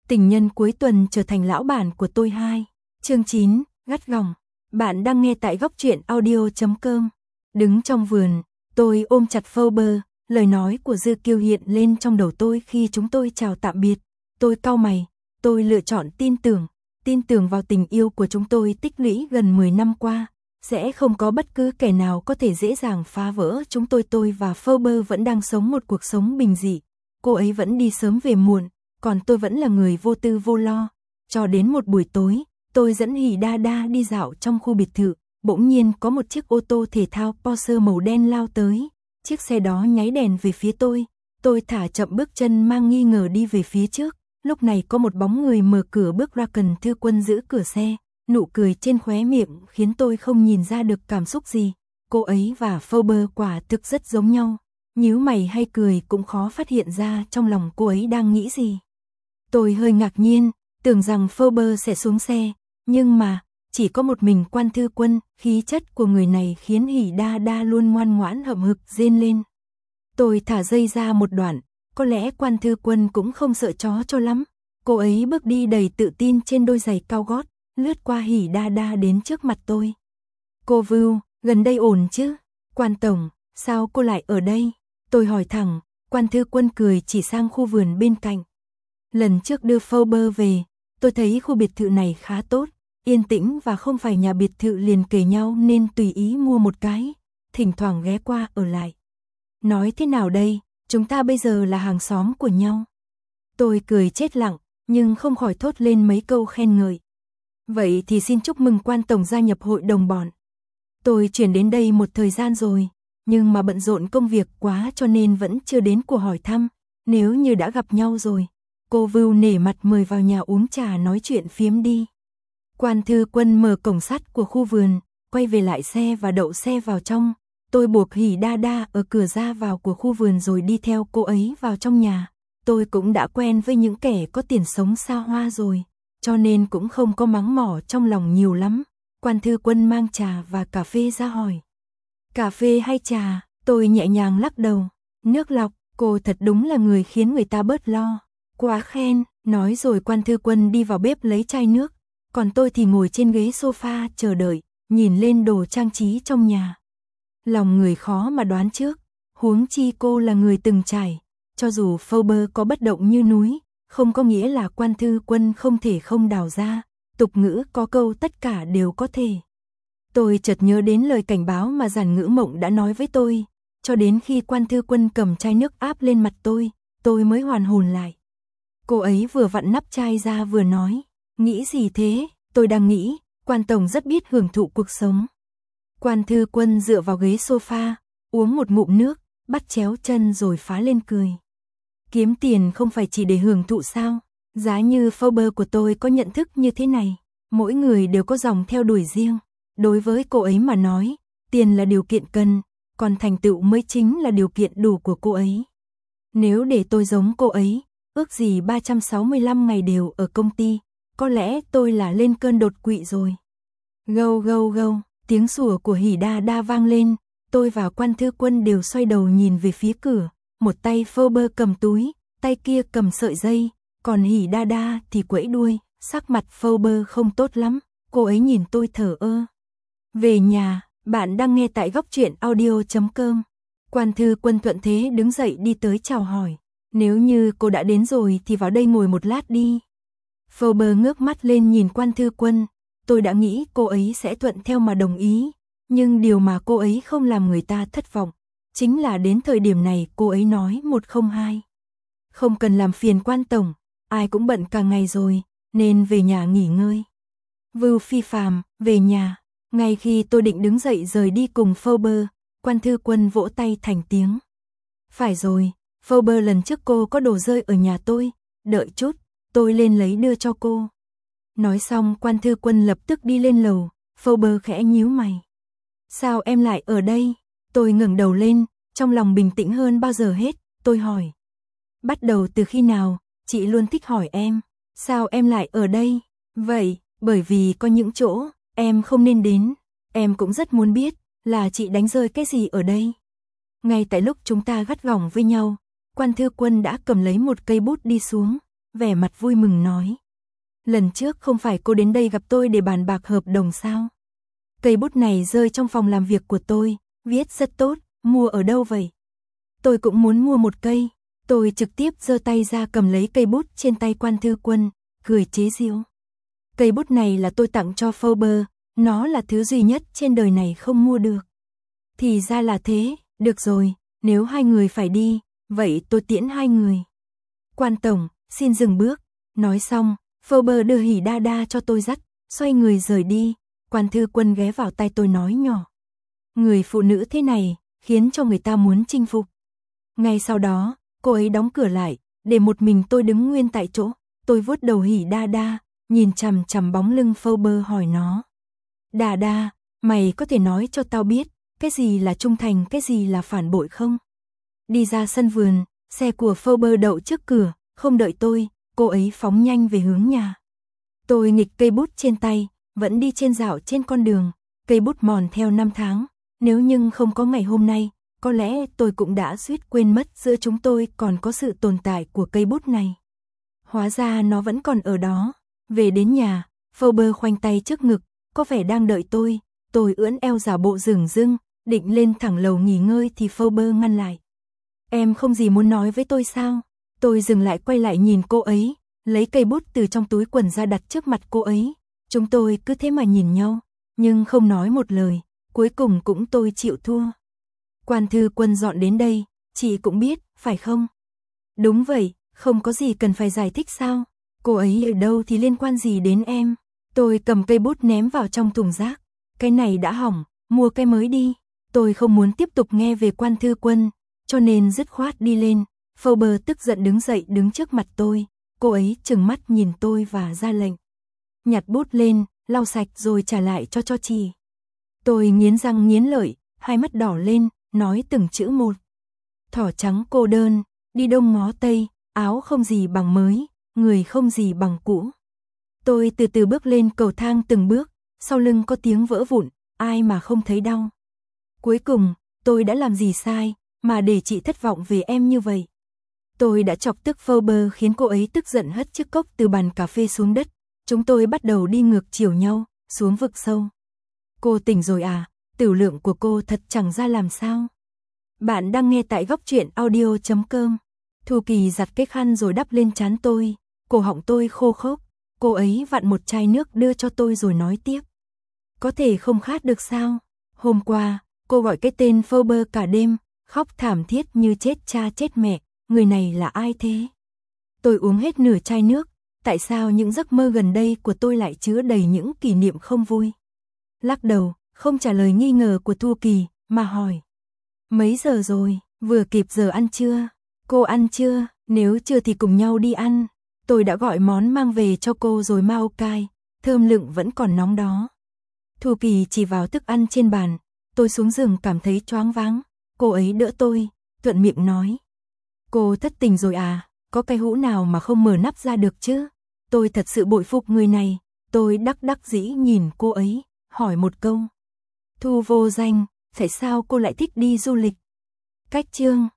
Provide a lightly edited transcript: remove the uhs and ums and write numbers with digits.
Tình nhân cuối tuần trở thành lão bản của tôi 2. Chương 9, gắt gỏng. Bạn đang nghe tại góc truyện audio.com. Đứng trong vườn, tôi ôm chặt Faber, lời nói của Dư Kiêu hiện lên trong đầu tôi khi chúng tôi chào tạm biệt. Tôi cau mày, tôi lựa chọn tin tưởng vào tình yêu của chúng tôi tích lũy gần 10 năm qua. Sẽ không có bất cứ kẻ nào có thể dễ dàng phá vỡ chúng tôi và Faber vẫn đang sống một cuộc sống bình dị. Cô ấy vẫn đi sớm về muộn, còn tôi vẫn là người vô tư vô lo. Cho đến một buổi tối, tôi dẫn Hỉ Đa Đa đi dạo trong khu biệt thự, bỗng nhiên có một chiếc ô tô thể thao Porsche màu đen lao tới. Chiếc xe đó nháy đèn về phía tôi thả chậm bước chân mang nghi ngờ đi về phía trước. Lúc này có một bóng người mở cửa bước ra, Cần Thư Quân giữ cửa xe, nụ cười trên khóe miệng khiến tôi không nhìn ra được cảm xúc gì. Cô ấy và Faber quả thực rất giống nhau, nhíu mày hay cười cũng khó phát hiện ra trong lòng cô ấy đang nghĩ gì. Tôi hơi ngạc nhiên, tưởng rằng Faber sẽ xuống xe, nhưng mà chỉ có một mình Quan Thư Quân. Khí chất của người này khiến Hỉ Đa Đa luôn ngoan ngoãn hậm hực rên lên. Tôi thả dây ra một đoạn, có lẽ Quan Thư Quân cũng không sợ chó cho lắm. Cô ấy bước đi đầy tự tin trên đôi giày cao gót, lướt qua Hỉ Đa Đa đến trước mặt tôi. Cô Vưu, gần đây ổn chứ? Quan tổng, sao cô lại ở đây? Tôi hỏi thẳng. Quan Thư Quân cười chỉ sang khu vườn bên cạnh. Lần trước đưa Faber về, tôi thấy khu biệt thự này khá tốt, yên tĩnh và không phải nhà biệt thự liền kề nhau nên tùy ý mua một cái, thỉnh thoảng ghé qua ở lại. Nói thế nào đây, chúng ta bây giờ là hàng xóm của nhau. Tôi cười chết lặng, nhưng không khỏi thốt lên mấy câu khen ngợi. Vậy thì xin chúc mừng Quan tổng gia nhập hội đồng bọn. Tôi chuyển đến đây một thời gian rồi, nhưng mà bận rộn công việc quá cho nên vẫn chưa đến cuộc hỏi thăm. Nếu như đã gặp nhau rồi, cô Vưu nể mặt mời vào nhà uống trà nói chuyện phiếm đi. Quan Thư Quân mở cổng sắt của khu vườn, quay về lại xe và đậu xe vào trong. Tôi buộc Hỉ Đa Đa ở cửa ra vào của khu vườn rồi đi theo cô ấy vào trong nhà. Tôi cũng đã quen với những kẻ có tiền sống xa hoa rồi, cho nên cũng không có mắng mỏ trong lòng nhiều lắm. Quan Thư Quân mang trà và cà phê ra hỏi. Cà phê hay trà? Tôi nhẹ nhàng lắc đầu. Nước lọc, cô thật đúng là người khiến người ta bớt lo. Quá khen, nói rồi Quan Thư Quân đi vào bếp lấy chai nước. Còn tôi thì ngồi trên ghế sofa chờ đợi, nhìn lên đồ trang trí trong nhà. Lòng người khó mà đoán trước, huống chi cô là người từng trải. Cho dù Faber có bất động như núi, không có nghĩa là Quan Thư Quân không thể không đào ra. Tục ngữ có câu tất cả đều có thể. Tôi chợt nhớ đến lời cảnh báo mà Giản Ngữ Mộng đã nói với tôi. Cho đến khi Quan Thư Quân cầm chai nước áp lên mặt tôi mới hoàn hồn lại. Cô ấy vừa vặn nắp chai ra vừa nói. Nghĩ gì thế? Tôi đang nghĩ, Quan tổng rất biết hưởng thụ cuộc sống. Quan Thư Quân dựa vào ghế sofa, uống một ngụm nước, bắt chéo chân rồi phá lên cười. Kiếm tiền không phải chỉ để hưởng thụ sao? Giá như Faber của tôi có nhận thức như thế này, mỗi người đều có dòng theo đuổi riêng. Đối với cô ấy mà nói, tiền là điều kiện cần, còn thành tựu mới chính là điều kiện đủ của cô ấy. Nếu để tôi giống cô ấy, ước gì 365 ngày đều ở công ty, có lẽ tôi là lên cơn đột quỵ rồi. Gâu gâu gâu, tiếng sủa của Hỉ Đa Đa vang lên, tôi và Quan Thư Quân đều xoay đầu nhìn về phía cửa, một tay Faber cầm túi, tay kia cầm sợi dây, còn Hỉ Đa Đa thì quẫy đuôi, sắc mặt Faber không tốt lắm, cô ấy nhìn tôi thờ ơ. Về nhà, bạn đang nghe tại góc truyện audio.com. Quan Thư Quân thuận thế đứng dậy đi tới chào hỏi. Nếu như cô đã đến rồi thì vào đây ngồi một lát đi. Faber ngước mắt lên nhìn Quan Thư Quân. Tôi đã nghĩ cô ấy sẽ thuận theo mà đồng ý. Nhưng điều mà cô ấy không làm người ta thất vọng chính là đến thời điểm này cô ấy nói 102. Không cần làm phiền Quan tổng, ai cũng bận cả ngày rồi, nên về nhà nghỉ ngơi. Vưu phi phàm, về nhà. Ngay khi tôi định đứng dậy rời đi cùng Faber, Quan Thư Quân vỗ tay thành tiếng. Phải rồi, Faber lần trước cô có đồ rơi ở nhà tôi, đợi chút, tôi lên lấy đưa cho cô. Nói xong Quan Thư Quân lập tức đi lên lầu, Faber khẽ nhíu mày. Sao em lại ở đây? Tôi ngẩng đầu lên, trong lòng bình tĩnh hơn bao giờ hết, tôi hỏi. Bắt đầu từ khi nào, chị luôn thích hỏi em, sao em lại ở đây? Vậy, bởi vì có những chỗ em không nên đến, em cũng rất muốn biết là chị đánh rơi cái gì ở đây. Ngay tại lúc chúng ta gắt gỏng với nhau, Quan Thư Quân đã cầm lấy một cây bút đi xuống, vẻ mặt vui mừng nói. Lần trước không phải cô đến đây gặp tôi để bàn bạc hợp đồng sao? Cây bút này rơi trong phòng làm việc của tôi, viết rất tốt, mua ở đâu vậy? Tôi cũng muốn mua một cây. Tôi trực tiếp giơ tay ra cầm lấy cây bút trên tay Quan Thư Quân, cười chế giễu. Cây bút này là tôi tặng cho Faber, nó là thứ duy nhất trên đời này không mua được. Thì ra là thế, được rồi, nếu hai người phải đi, vậy tôi tiễn hai người. Quan tổng, xin dừng bước. Nói xong, Faber đưa hỉ đa đa cho tôi dắt, xoay người rời đi. Quan Thư Quân ghé vào tai tôi nói nhỏ. Người phụ nữ thế này, khiến cho người ta muốn chinh phục. Ngay sau đó, cô ấy đóng cửa lại, để một mình tôi đứng nguyên tại chỗ. Tôi vuốt đầu hỉ đa đa, nhìn chằm chằm bóng lưng Faber hỏi nó. Đa đa, mày có thể nói cho tao biết, cái gì là trung thành, cái gì là phản bội không? Đi ra sân vườn, xe của Faber đậu trước cửa, không đợi tôi, cô ấy phóng nhanh về hướng nhà. Tôi nghịch cây bút trên tay, vẫn đi trên dạo trên con đường, cây bút mòn theo năm tháng. Nếu nhưng không có ngày hôm nay, có lẽ tôi cũng đã suýt quên mất giữa chúng tôi còn có sự tồn tại của cây bút này. Hóa ra nó vẫn còn ở đó. Về đến nhà, Faber khoanh tay trước ngực, có vẻ đang đợi tôi. Tôi ưỡn eo giả bộ dửng dưng, định lên thẳng lầu nghỉ ngơi thì Faber ngăn lại. Em không gì muốn nói với tôi sao? Tôi dừng lại quay lại nhìn cô ấy, lấy cây bút từ trong túi quần ra đặt trước mặt cô ấy. Chúng tôi cứ thế mà nhìn nhau, nhưng không nói một lời, cuối cùng cũng tôi chịu thua. Quan Thư Quân dọn đến đây, chị cũng biết, phải không? Đúng vậy, không có gì cần phải giải thích sao? Cô ấy ở đâu thì liên quan gì đến em? Tôi cầm cây bút ném vào trong thùng rác. Cái này đã hỏng, mua cái mới đi. Tôi không muốn tiếp tục nghe về Quan Thư Quân, cho nên dứt khoát đi lên. Faber tức giận đứng dậy đứng trước mặt tôi. Cô ấy trừng mắt nhìn tôi và ra lệnh. Nhặt bút lên, lau sạch rồi trả lại cho chị. Tôi nghiến răng nghiến lợi, hai mắt đỏ lên, nói từng chữ một. Thỏ trắng cô đơn, đi đông ngó tây, áo không gì bằng mới, người không gì bằng cũ. Tôi từ từ bước lên cầu thang từng bước, sau lưng có tiếng vỡ vụn, ai mà không thấy đau. Cuối cùng, tôi đã làm gì sai, mà để chị thất vọng về em như vậy. Tôi đã chọc tức Faber khiến cô ấy tức giận hất chiếc cốc từ bàn cà phê xuống đất. Chúng tôi bắt đầu đi ngược chiều nhau, xuống vực sâu. Cô tỉnh rồi à? Tiểu lượng của cô thật chẳng ra làm sao. Bạn đang nghe tại góc truyện audio.com. Thu Kỳ giặt cái khăn rồi đắp lên trán tôi, cổ họng tôi khô khốc. Cô ấy vặn một chai nước đưa cho tôi rồi nói tiếp. Có thể không khát được sao? Hôm qua, cô gọi cái tên Faber cả đêm, khóc thảm thiết như chết cha chết mẹ, người này là ai thế? Tôi uống hết nửa chai nước, tại sao những giấc mơ gần đây của tôi lại chứa đầy những kỷ niệm không vui? Lắc đầu, không trả lời nghi ngờ của Thu Kỳ, mà hỏi. Mấy giờ rồi, vừa kịp giờ ăn trưa? Cô ăn chưa? Nếu chưa thì cùng nhau đi ăn. Tôi đã gọi món mang về cho cô rồi Mao cai, thơm lựng vẫn còn nóng đó. Thu Kỳ chỉ vào thức ăn trên bàn, tôi xuống giường cảm thấy choáng váng. Cô ấy đỡ tôi, thuận miệng nói. Cô thất tình rồi à, có cái hũ nào mà không mở nắp ra được chứ? Tôi thật sự bội phục người này. Tôi đắc dĩ nhìn cô ấy, hỏi một câu. Thu vô danh, tại sao cô lại thích đi du lịch? Cách chương